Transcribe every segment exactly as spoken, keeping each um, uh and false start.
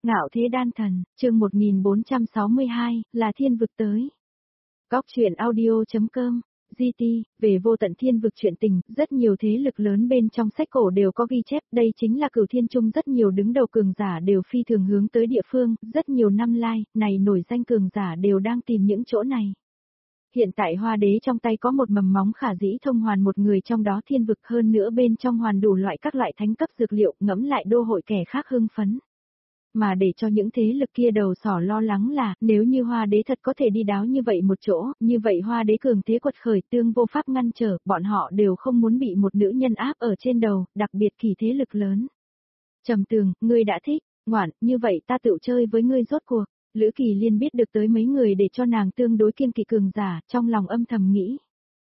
Ngạo thế đan thần, chương một nghìn bốn trăm sáu mươi hai, là thiên vực tới. Góc truyện audio.com, giê tê, về vô tận thiên vực truyện tình, rất nhiều thế lực lớn bên trong sách cổ đều có ghi chép, đây chính là Cửu Thiên Trung rất nhiều đứng đầu cường giả đều phi thường hướng tới địa phương, rất nhiều năm lai, này nổi danh cường giả đều đang tìm những chỗ này. Hiện tại Hoa Đế trong tay có một mầm móng khả dĩ thông hoàn một người trong đó thiên vực, hơn nữa bên trong hoàn đủ loại các loại thánh cấp dược liệu, ngẫm lại đô hội kẻ khác hưng phấn. Mà để cho những thế lực kia đầu sỏ lo lắng là, nếu như Hoa Đế thật có thể đi đáo như vậy một chỗ, như vậy Hoa Đế cường thế quật khởi tương vô pháp ngăn trở, bọn họ đều không muốn bị một nữ nhân áp ở trên đầu, đặc biệt kỳ thế lực lớn. Trầm Tường, ngươi đã thích, ngoạn, như vậy ta tự chơi với ngươi rốt cuộc. Lữ Kỳ Liên biết được tới mấy người để cho nàng tương đối kiên kỵ cường giả, trong lòng âm thầm nghĩ.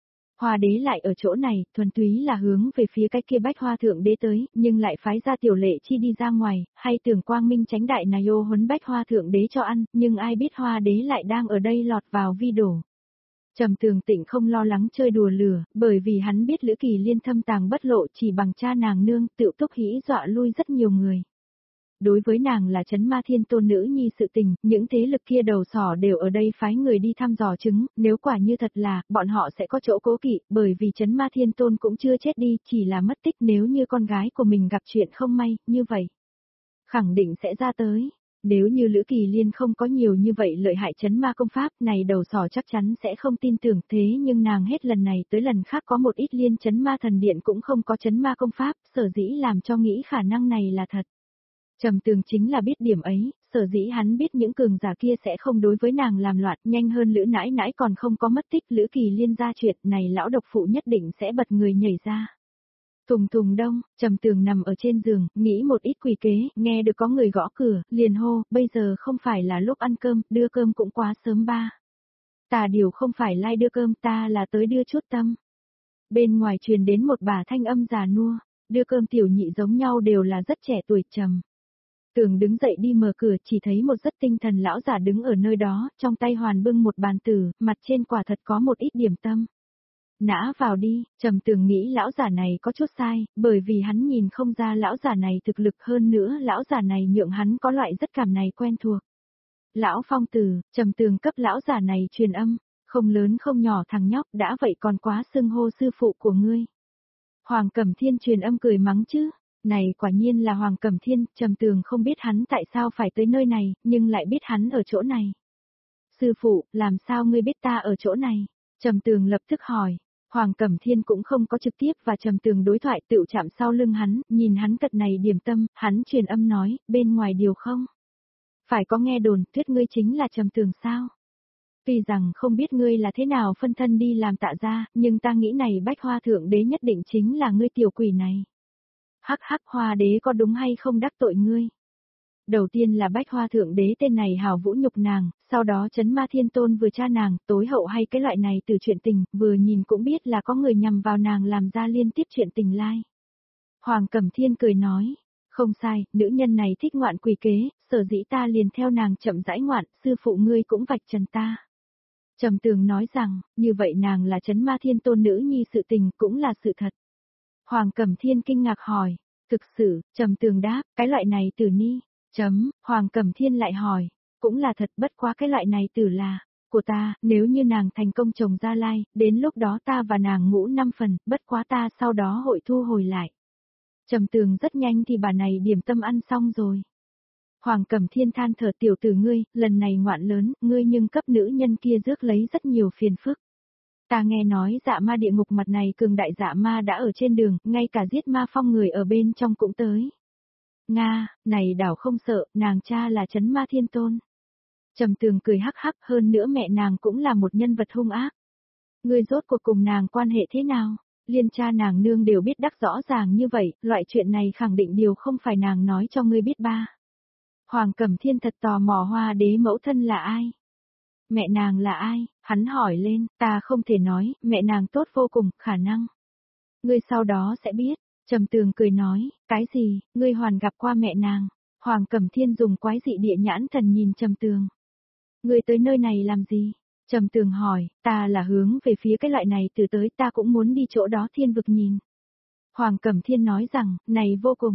Hoa Đế lại ở chỗ này, thuần túy là hướng về phía cái kia Bách Hoa Thượng Đế tới, nhưng lại phái ra Tiểu Lệ Chi đi ra ngoài, hay tưởng quang minh tránh đại này ô huấn Bách Hoa Thượng Đế cho ăn, nhưng ai biết Hoa Đế lại đang ở đây lọt vào vi đổ. Trầm Tường Tịnh không lo lắng chơi đùa lửa, bởi vì hắn biết Lữ Kỳ Liên thâm tàng bất lộ chỉ bằng cha nàng nương, tự túc hĩ dọa lui rất nhiều người. Đối với nàng là Chấn Ma Thiên Tôn nữ nhi sự tình, những thế lực kia đầu sỏ đều ở đây phái người đi thăm dò chứng, nếu quả như thật là, bọn họ sẽ có chỗ cố kỵ, bởi vì Chấn Ma Thiên Tôn cũng chưa chết đi, chỉ là mất tích nếu như con gái của mình gặp chuyện không may, như vậy. Khẳng định sẽ ra tới. Nếu như Lữ Kỳ Liên không có nhiều như vậy lợi hại chấn ma công pháp này đầu sỏ chắc chắn sẽ không tin tưởng thế nhưng nàng hết lần này tới lần khác có một ít liên chấn ma thần điện cũng không có chấn ma công pháp, sở dĩ làm cho nghĩ khả năng này là thật. Trầm Tường chính là biết điểm ấy, sở dĩ hắn biết những cường giả kia sẽ không đối với nàng làm loạn, nhanh hơn Lữ nãi nãi còn không có mất tích, Lữ Kỳ Liên ra chuyện này lão độc phụ nhất định sẽ bật người nhảy ra. Thùng thùng đông, Trầm Tường nằm ở trên giường, nghĩ một ít quỷ kế, nghe được có người gõ cửa, liền hô, bây giờ không phải là lúc ăn cơm, đưa cơm cũng quá sớm ba. Ta điều không phải lai like đưa cơm, ta là tới đưa chút tâm. Bên ngoài truyền đến một bà thanh âm già nua, đưa cơm tiểu nhị giống nhau đều là rất trẻ tuổi. Trầm Tường đứng dậy đi mở cửa, chỉ thấy một rất tinh thần lão giả đứng ở nơi đó, trong tay hoàn bưng một bàn tử, mặt trên quả thật có một ít điểm tâm. Nã vào đi, Trầm Tường nghĩ lão giả này có chút sai, bởi vì hắn nhìn không ra lão giả này thực lực, hơn nữa lão giả này nhượng hắn có loại rất cảm này quen thuộc. Lão Phong Tử, Trầm Tường cấp lão giả này truyền âm, không lớn không nhỏ thằng nhóc, đã vậy còn quá xưng hô sư phụ của ngươi. Hoàng Cẩm Thiên truyền âm cười mắng chứ. Này quả nhiên là Hoàng Cẩm Thiên, Trầm Tường không biết hắn tại sao phải tới nơi này, nhưng lại biết hắn ở chỗ này. Sư phụ, làm sao ngươi biết ta ở chỗ này? Trầm Tường lập tức hỏi. Hoàng Cẩm Thiên cũng không có trực tiếp và Trầm Tường đối thoại, tự chạm sau lưng hắn, nhìn hắn cật này điểm tâm, hắn truyền âm nói, bên ngoài điều không? Phải có nghe đồn, thuyết ngươi chính là Trầm Tường sao? Tuy rằng không biết ngươi là thế nào phân thân đi làm tạ gia, nhưng ta nghĩ này Bách Hoa Thượng Đế nhất định chính là ngươi tiểu quỷ này. Hắc hắc, Hoa Đế có đúng hay không đắc tội ngươi? Đầu tiên là Bách Hoa Thượng Đế tên này hào vũ nhục nàng, sau đó Chấn Ma Thiên Tôn vừa tra nàng, tối hậu hay cái loại này từ chuyện tình, vừa nhìn cũng biết là có người nhằm vào nàng làm ra liên tiếp chuyện tình lai. Hoàng Cẩm Thiên cười nói, không sai, nữ nhân này thích ngoạn quỷ kế, sở dĩ ta liền theo nàng chậm rãi ngoạn, sư phụ ngươi cũng vạch trần ta. Trầm Tường nói rằng, như vậy nàng là Chấn Ma Thiên Tôn nữ nhi sự tình cũng là sự thật. Hoàng Cẩm Thiên kinh ngạc hỏi, thực sự, Trầm Tường đáp, cái loại này tử ni, chấm, Hoàng Cẩm Thiên lại hỏi, cũng là thật, bất quá cái loại này tử là, của ta, nếu như nàng thành công chồng Gia Lai, đến lúc đó ta và nàng ngũ năm phần, bất quá ta sau đó hội thu hồi lại. Trầm Tường rất nhanh thì bà này điểm tâm ăn xong rồi. Hoàng Cẩm Thiên than thở, tiểu tử ngươi, lần này ngoạn lớn, ngươi nhưng cấp nữ nhân kia rước lấy rất nhiều phiền phức. Ta nghe nói dạ ma địa ngục mặt này cường đại dạ ma đã ở trên đường, ngay cả giết ma phong người ở bên trong cũng tới. Nga, này đảo không sợ, nàng cha là Chấn Ma Thiên Tôn. Trầm Tường cười hắc hắc, hơn nữa mẹ nàng cũng là một nhân vật hung ác. Ngươi rốt cuộc cùng nàng quan hệ thế nào? Liên cha nàng nương đều biết đắc rõ ràng như vậy, loại chuyện này khẳng định điều không phải nàng nói cho ngươi biết ba. Hoàng Cẩm Thiên thật tò mò Hoa Đế mẫu thân là ai? Mẹ nàng là ai? Hắn hỏi lên, ta không thể nói, mẹ nàng tốt vô cùng, khả năng. Ngươi sau đó sẽ biết. Trầm Tường cười nói, cái gì, ngươi hoàn gặp qua mẹ nàng? Hoàng Cẩm Thiên dùng quái dị địa nhãn thần nhìn Trầm Tường. Ngươi tới nơi này làm gì? Trầm Tường hỏi, ta là hướng về phía cái loại này, từ tới ta cũng muốn đi chỗ đó thiên vực nhìn. Hoàng Cẩm Thiên nói rằng, này vô cùng,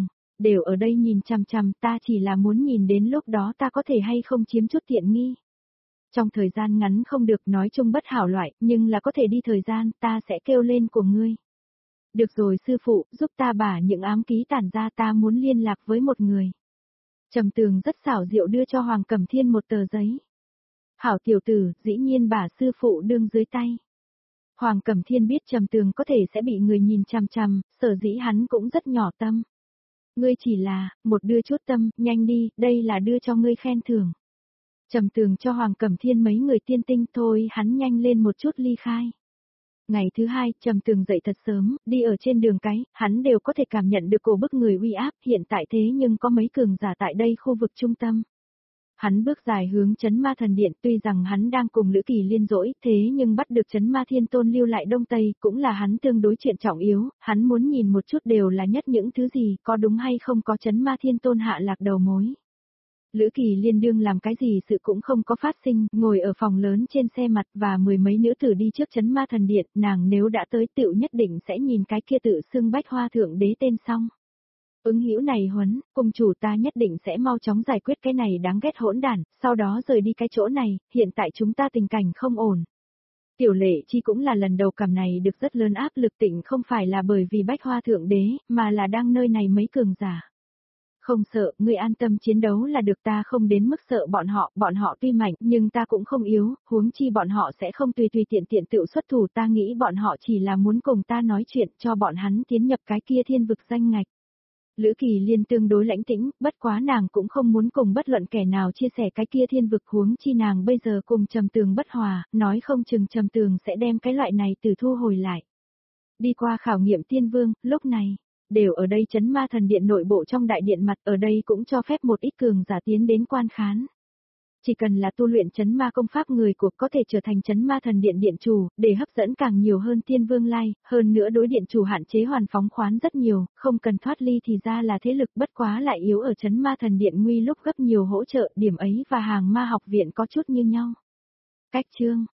đều ở đây nhìn chằm chằm, ta chỉ là muốn nhìn đến lúc đó ta có thể hay không chiếm chút tiện nghi. Trong thời gian ngắn không được, nói chung bất hảo loại, nhưng là có thể đi thời gian, ta sẽ kêu lên của ngươi. Được rồi sư phụ, giúp ta bả những ám ký tản ra, ta muốn liên lạc với một người. Trầm Tường rất xảo diệu đưa cho Hoàng Cẩm Thiên một tờ giấy. Hảo tiểu tử, dĩ nhiên bả sư phụ đương dưới tay. Hoàng Cẩm Thiên biết Trầm Tường có thể sẽ bị người nhìn chằm chằm, sở dĩ hắn cũng rất nhỏ tâm. Ngươi chỉ là, một đưa chút tâm, nhanh đi, đây là đưa cho ngươi khen thưởng. Trầm Tường cho Hoàng Cẩm Thiên mấy người tiên tinh, thôi hắn nhanh lên một chút ly khai. Ngày thứ hai, Trầm Tường dậy thật sớm, đi ở trên đường cái, hắn đều có thể cảm nhận được cổ bức người uy áp, hiện tại thế nhưng có mấy cường giả tại đây khu vực trung tâm. Hắn bước dài hướng Chấn Ma Thần Điện, tuy rằng hắn đang cùng Lữ Kỳ liên dỗi, thế nhưng bắt được Chấn Ma Thiên Tôn lưu lại Đông Tây, cũng là hắn tương đối chuyện trọng yếu, hắn muốn nhìn một chút đều là nhất những thứ gì, có đúng hay không có Chấn Ma Thiên Tôn hạ lạc đầu mối. Lữ Kỳ Liên đương làm cái gì sự cũng không có phát sinh, ngồi ở phòng lớn trên xe mặt và mười mấy nữ tử đi trước Chấn Ma Thần Điện, nàng nếu đã tới tựu nhất định sẽ nhìn cái kia tự xưng Bách Hoa Thượng Đế tên xong. Ứng hữu này huấn, cùng chủ ta nhất định sẽ mau chóng giải quyết cái này đáng ghét hỗn đản, sau đó rời đi cái chỗ này, hiện tại chúng ta tình cảnh không ổn. Tiểu Lệ Chi cũng là lần đầu cảm này được rất lớn áp lực, tịnh không phải là bởi vì Bách Hoa Thượng Đế, mà là đang nơi này mấy cường giả. Không sợ, ngươi an tâm chiến đấu là được, ta không đến mức sợ bọn họ, bọn họ tuy mạnh nhưng ta cũng không yếu, huống chi bọn họ sẽ không tùy tùy tiện tiện tự xuất thủ, ta nghĩ bọn họ chỉ là muốn cùng ta nói chuyện cho bọn hắn tiến nhập cái kia thiên vực danh ngạch. Lữ Kỳ Liên tương đối lãnh tĩnh, bất quá nàng cũng không muốn cùng bất luận kẻ nào chia sẻ cái kia thiên vực, huống chi nàng bây giờ cùng Trầm Tường bất hòa, nói không chừng Trầm Tường sẽ đem cái loại này từ thu hồi lại. Đi qua khảo nghiệm tiên vương, lúc này, đều ở đây Chấn Ma Thần Điện nội bộ trong đại điện mặt, ở đây cũng cho phép một ít cường giả tiến đến quan khán. Chỉ cần là tu luyện Chấn Ma công pháp người của có thể trở thành Chấn Ma Thần Điện điện chủ, để hấp dẫn càng nhiều hơn tiên vương lai, hơn nữa đối điện chủ hạn chế hoàn phóng khoán rất nhiều, không cần thoát ly thì ra là thế lực, bất quá lại yếu ở Chấn Ma Thần Điện nguy lúc gấp nhiều hỗ trợ, điểm ấy và hàng ma học viện có chút như nhau. Cách chương